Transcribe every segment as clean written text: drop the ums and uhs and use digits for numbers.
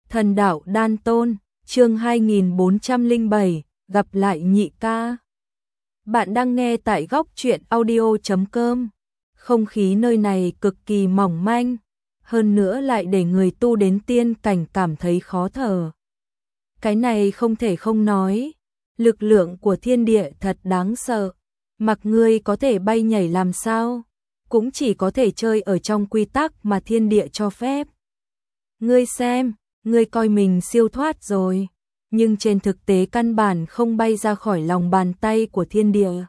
Thần đạo đan tôn, chương 2407, gặp lại nhị ca. Bạn đang nghe tại góc truyện audio.com. Không khí nơi này cực kỳ mỏng manh, hơn nữa lại để người tu đến tiên cảnh cảm thấy khó thở. Cái này không thể không nói, lực lượng của thiên địa thật đáng sợ, mặc ngươi có thể bay nhảy làm sao, cũng chỉ có thể chơi ở trong quy tắc mà thiên địa cho phép. Ngươi xem, ngươi coi mình siêu thoát rồi, nhưng trên thực tế căn bản không bay ra khỏi lòng bàn tay của thiên địa.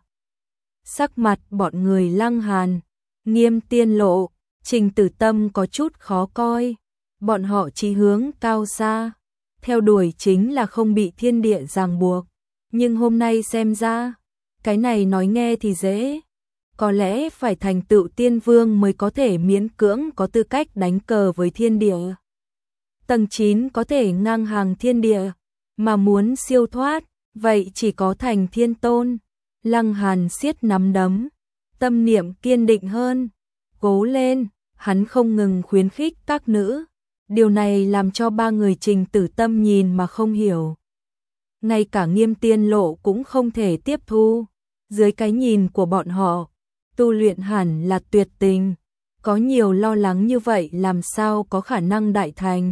Sắc mặt bọn người Lăng Hàn, Nghiêm Tiên Lộ, Trình Tử Tâm có chút khó coi, bọn họ chí hướng cao xa, theo đuổi chính là không bị thiên địa ràng buộc, nhưng hôm nay xem ra, cái này nói nghe thì dễ, có lẽ phải thành tựu tiên vương mới có thể miễn cưỡng có tư cách đánh cờ với thiên địa. Tầng 9 có thể ngang hàng thiên địa, mà muốn siêu thoát, vậy chỉ có thành thiên tôn. Lăng Hàn siết nắm đấm, tâm niệm kiên định hơn, cố lên, hắn không ngừng khuyến khích các nữ. Điều này làm cho ba người Trình Tử Tâm nhìn mà không hiểu. Ngay cả Nghiêm Tiên Lộ cũng không thể tiếp thu. Dưới cái nhìn của bọn họ, tu luyện hẳn là tuyệt tình, có nhiều lo lắng như vậy làm sao có khả năng đại thành.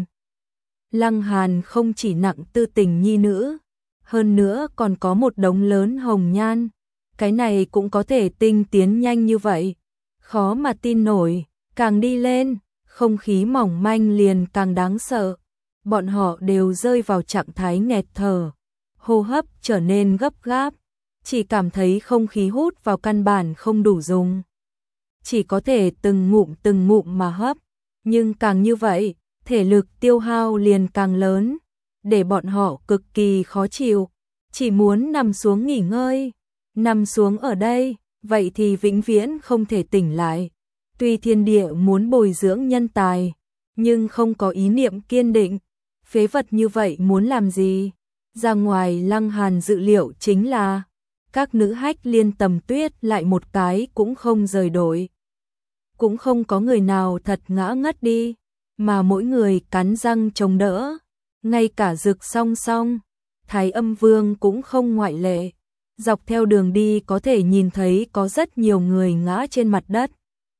Lăng Hàn không chỉ nặng tư tình nhi nữ, hơn nữa còn có một đống lớn hồng nhan, cái này cũng có thể tinh tiến nhanh như vậy, khó mà tin nổi, càng đi lên, không khí mỏng manh liền càng đáng sợ, bọn họ đều rơi vào trạng thái nghẹt thở, hô hấp trở nên gấp gáp, chỉ cảm thấy không khí hút vào căn bản không đủ dùng, chỉ có thể từng ngụm mà hấp, nhưng càng như vậy, thể lực tiêu hao liền càng lớn, để bọn họ cực kỳ khó chịu, chỉ muốn nằm xuống nghỉ ngơi, nằm xuống ở đây, vậy thì vĩnh viễn không thể tỉnh lại. Tuy thiên địa muốn bồi dưỡng nhân tài, nhưng không có ý niệm kiên định, phế vật như vậy muốn làm gì? Ra ngoài Lăng Hàn dự liệu chính là, các nữ hách liên Tầm Tuyết lại một cái cũng không rời đổi. Cũng không có người nào thật ngã ngất đi, mà mỗi người cắn răng chống đỡ, ngay cả Dực Song Song, Thái Âm Vương cũng không ngoại lệ. Dọc theo đường đi có thể nhìn thấy có rất nhiều người ngã trên mặt đất.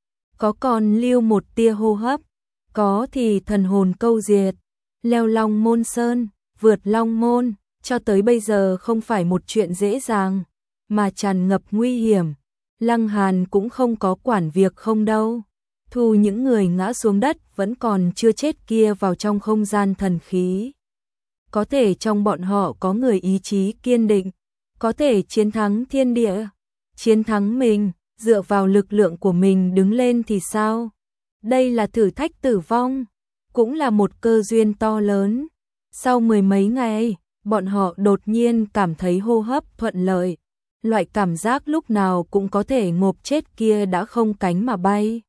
Có còn lưu một tia hô hấp, có thì thần hồn câu diệt, leo Long Môn Sơn, vượt Long Môn, cho tới bây giờ không phải một chuyện dễ dàng, mà tràn ngập nguy hiểm. Lăng Hàn cũng không có quản việc không đâu. Thu những người ngã xuống đất vẫn còn chưa chết kia vào trong không gian thần khí. Có thể trong bọn họ có người ý chí kiên định, có thể chiến thắng thiên địa, chiến thắng mình, dựa vào lực lượng của mình đứng lên thì sao? Đây là thử thách tử vong, cũng là một cơ duyên to lớn. Sau mười mấy ngày, bọn họ đột nhiên cảm thấy hô hấp thuận lợi, loại cảm giác lúc nào cũng có thể ngộp chết kia đã không cánh mà bay.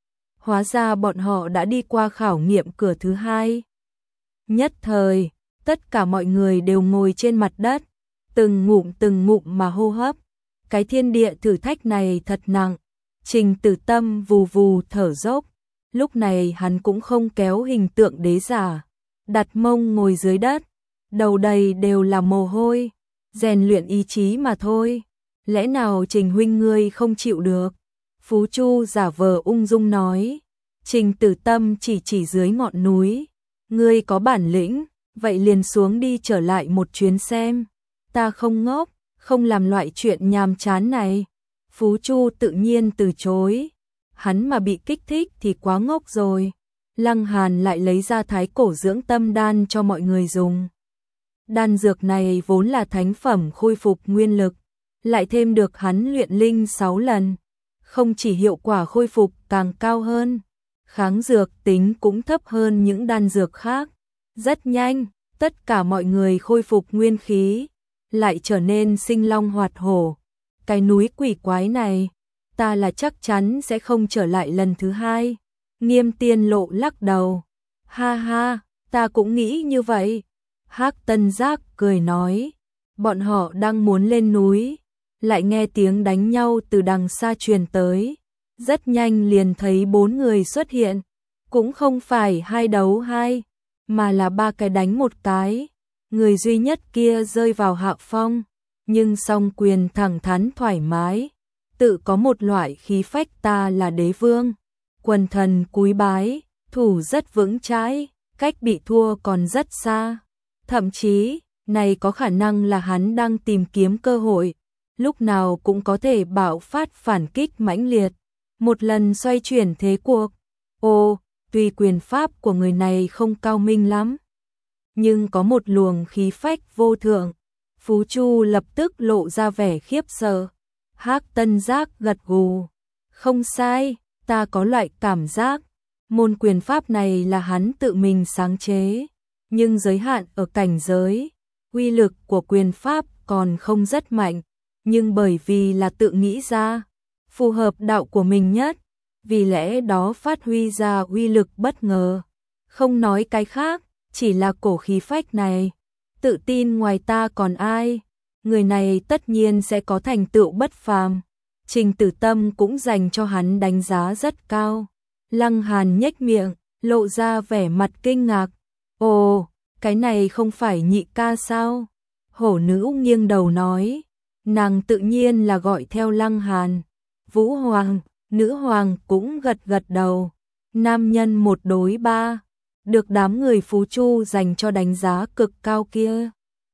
Hóa ra bọn họ đã đi qua khảo nghiệm cửa thứ hai. Nhất thời, tất cả mọi người đều ngồi trên mặt đất, từng ngụm mà hô hấp. Cái thiên địa thử thách này thật nặng. Trình Tử Tâm vù vù thở dốc. Lúc này hắn cũng không kéo hình tượng đế giả, đặt mông ngồi dưới đất, đầu đầy đều là mồ hôi, rèn luyện ý chí mà thôi. Lẽ nào Trình huynh ngươi không chịu được? Phú Chu giả vờ ung dung nói. Trình Tử Tâm chỉ dưới ngọn núi. Ngươi có bản lĩnh, vậy liền xuống đi trở lại một chuyến xem. Ta không ngốc, không làm loại chuyện nhàm chán này. Phú Chu tự nhiên từ chối. Hắn mà bị kích thích thì quá ngốc rồi. Lăng Hàn lại lấy ra thái cổ dưỡng tâm đan cho mọi người dùng. Đan dược này vốn là thánh phẩm khôi phục nguyên lực, lại thêm được hắn luyện linh 6 lần. Không chỉ hiệu quả khôi phục càng cao hơn, kháng dược tính cũng thấp hơn những đan dược khác. Rất nhanh, tất cả mọi người khôi phục nguyên khí, lại trở nên sinh long hoạt hổ. Cái núi quỷ quái này, ta là chắc chắn sẽ không trở lại lần thứ hai. Nghiêm Tiên Lộ lắc đầu. Ha ha, ta cũng nghĩ như vậy. Hắc Tân Giác cười nói. Bọn họ đang muốn lên núi, lại nghe tiếng đánh nhau từ đằng xa truyền tới. Rất nhanh liền thấy 4 người xuất hiện, cũng không phải 2 đấu 2, mà là 3 cái đánh một cái. Người duy nhất kia rơi vào hạ phong, nhưng song quyền thẳng thắn thoải mái, tự có một loại khí phách ta là đế vương. Quần thần cúi bái, thủ rất vững chãi, cách bị thua còn rất xa. Thậm chí, này có khả năng là hắn đang tìm kiếm cơ hội, lúc nào cũng có thể bạo phát phản kích mãnh liệt, một lần xoay chuyển thế cuộc. Ồ, tuy quyền pháp của người này không cao minh lắm, nhưng có một luồng khí phách vô thượng. Phú Chu lập tức lộ ra vẻ khiếp sợ. Hắc Tân Giác gật gù. Không sai, ta có loại cảm giác, môn quyền pháp này là hắn tự mình sáng chế, nhưng giới hạn ở cảnh giới, uy lực của quyền pháp còn không rất mạnh, nhưng bởi vì là tự nghĩ ra, phù hợp đạo của mình nhất, vì lẽ đó phát huy ra uy lực bất ngờ. Không nói cái khác, chỉ là cổ khí phách này, tự tin ngoài ta còn ai, người này tất nhiên sẽ có thành tựu bất phàm. Trình Tử Tâm cũng dành cho hắn đánh giá rất cao. Lăng Hàn nhếch miệng, lộ ra vẻ mặt kinh ngạc. Ồ, cái này không phải nhị ca sao? Hổ nữ nghiêng đầu nói. Nàng tự nhiên là gọi theo Lăng Hàn. Vũ Hoàng, nữ hoàng cũng gật gật đầu. Nam nhân 1 đối 3, được đám người Phú Chu dành cho đánh giá cực cao kia.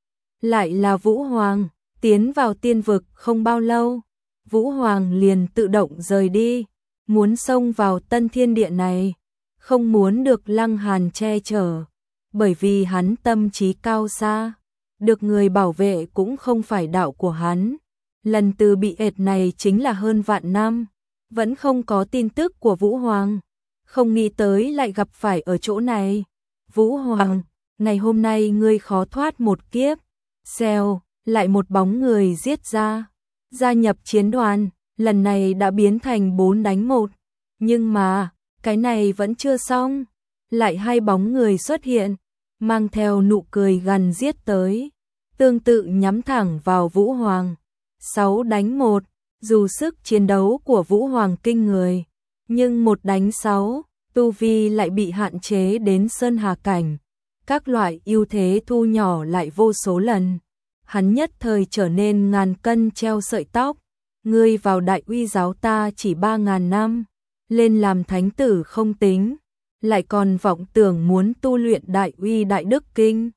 Lại là Vũ Hoàng, tiến vào tiên vực không bao lâu, Vũ Hoàng liền tự động rời đi, muốn xông vào Tân Thiên Địa này, không muốn được Lăng Hàn che chở, bởi vì hắn tâm trí cao xa, được người bảo vệ cũng không phải đạo của hắn. Lần từ bị ệt này chính là hơn vạn năm, vẫn không có tin tức của Vũ Hoàng, không nghĩ tới lại gặp phải ở chỗ này. Vũ Hoàng, ngày hôm nay ngươi khó thoát một kiếp. Xèo, lại một bóng người giết ra, gia nhập chiến đoàn, lần này đã biến thành 4 đánh 1. Nhưng mà, cái này vẫn chưa xong, lại 2 bóng người xuất hiện, mang theo nụ cười gằn giết tới, tương tự nhắm thẳng vào Vũ Hoàng. 6 đánh 1, dù sức chiến đấu của Vũ Hoàng kinh người, nhưng 1 đánh 6, tu vi lại bị hạn chế đến sơn hà cảnh. Các loại ưu thế thu nhỏ lại vô số lần. Hắn nhất thời trở nên ngàn cân treo sợi tóc. Ngươi vào đại uy giáo ta chỉ 3.000 năm, lên làm thánh tử không tính, lại còn vọng tưởng muốn tu luyện đại uy đại đức kinh.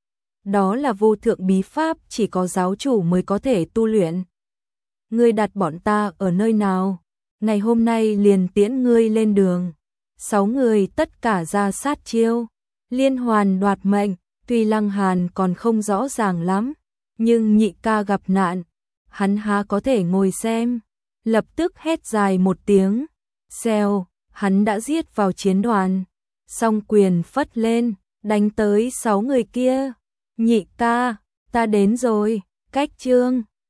Đó là vô thượng bí pháp chỉ có giáo chủ mới có thể tu luyện. Ngươi đặt bọn ta ở nơi nào? Ngày hôm nay liền tiễn ngươi lên đường. 6 người tất cả ra sát chiêu, liên hoàn đoạt mệnh. Tuy Lăng Hàn còn không rõ ràng lắm, nhưng nhị ca gặp nạn, hắn há có thể ngồi xem. Lập tức hét dài một tiếng, xèo, hắn đã giết vào chiến đoàn, song quyền phất lên, đánh tới 6 người kia. Nhị ca, ta đến rồi, cách chương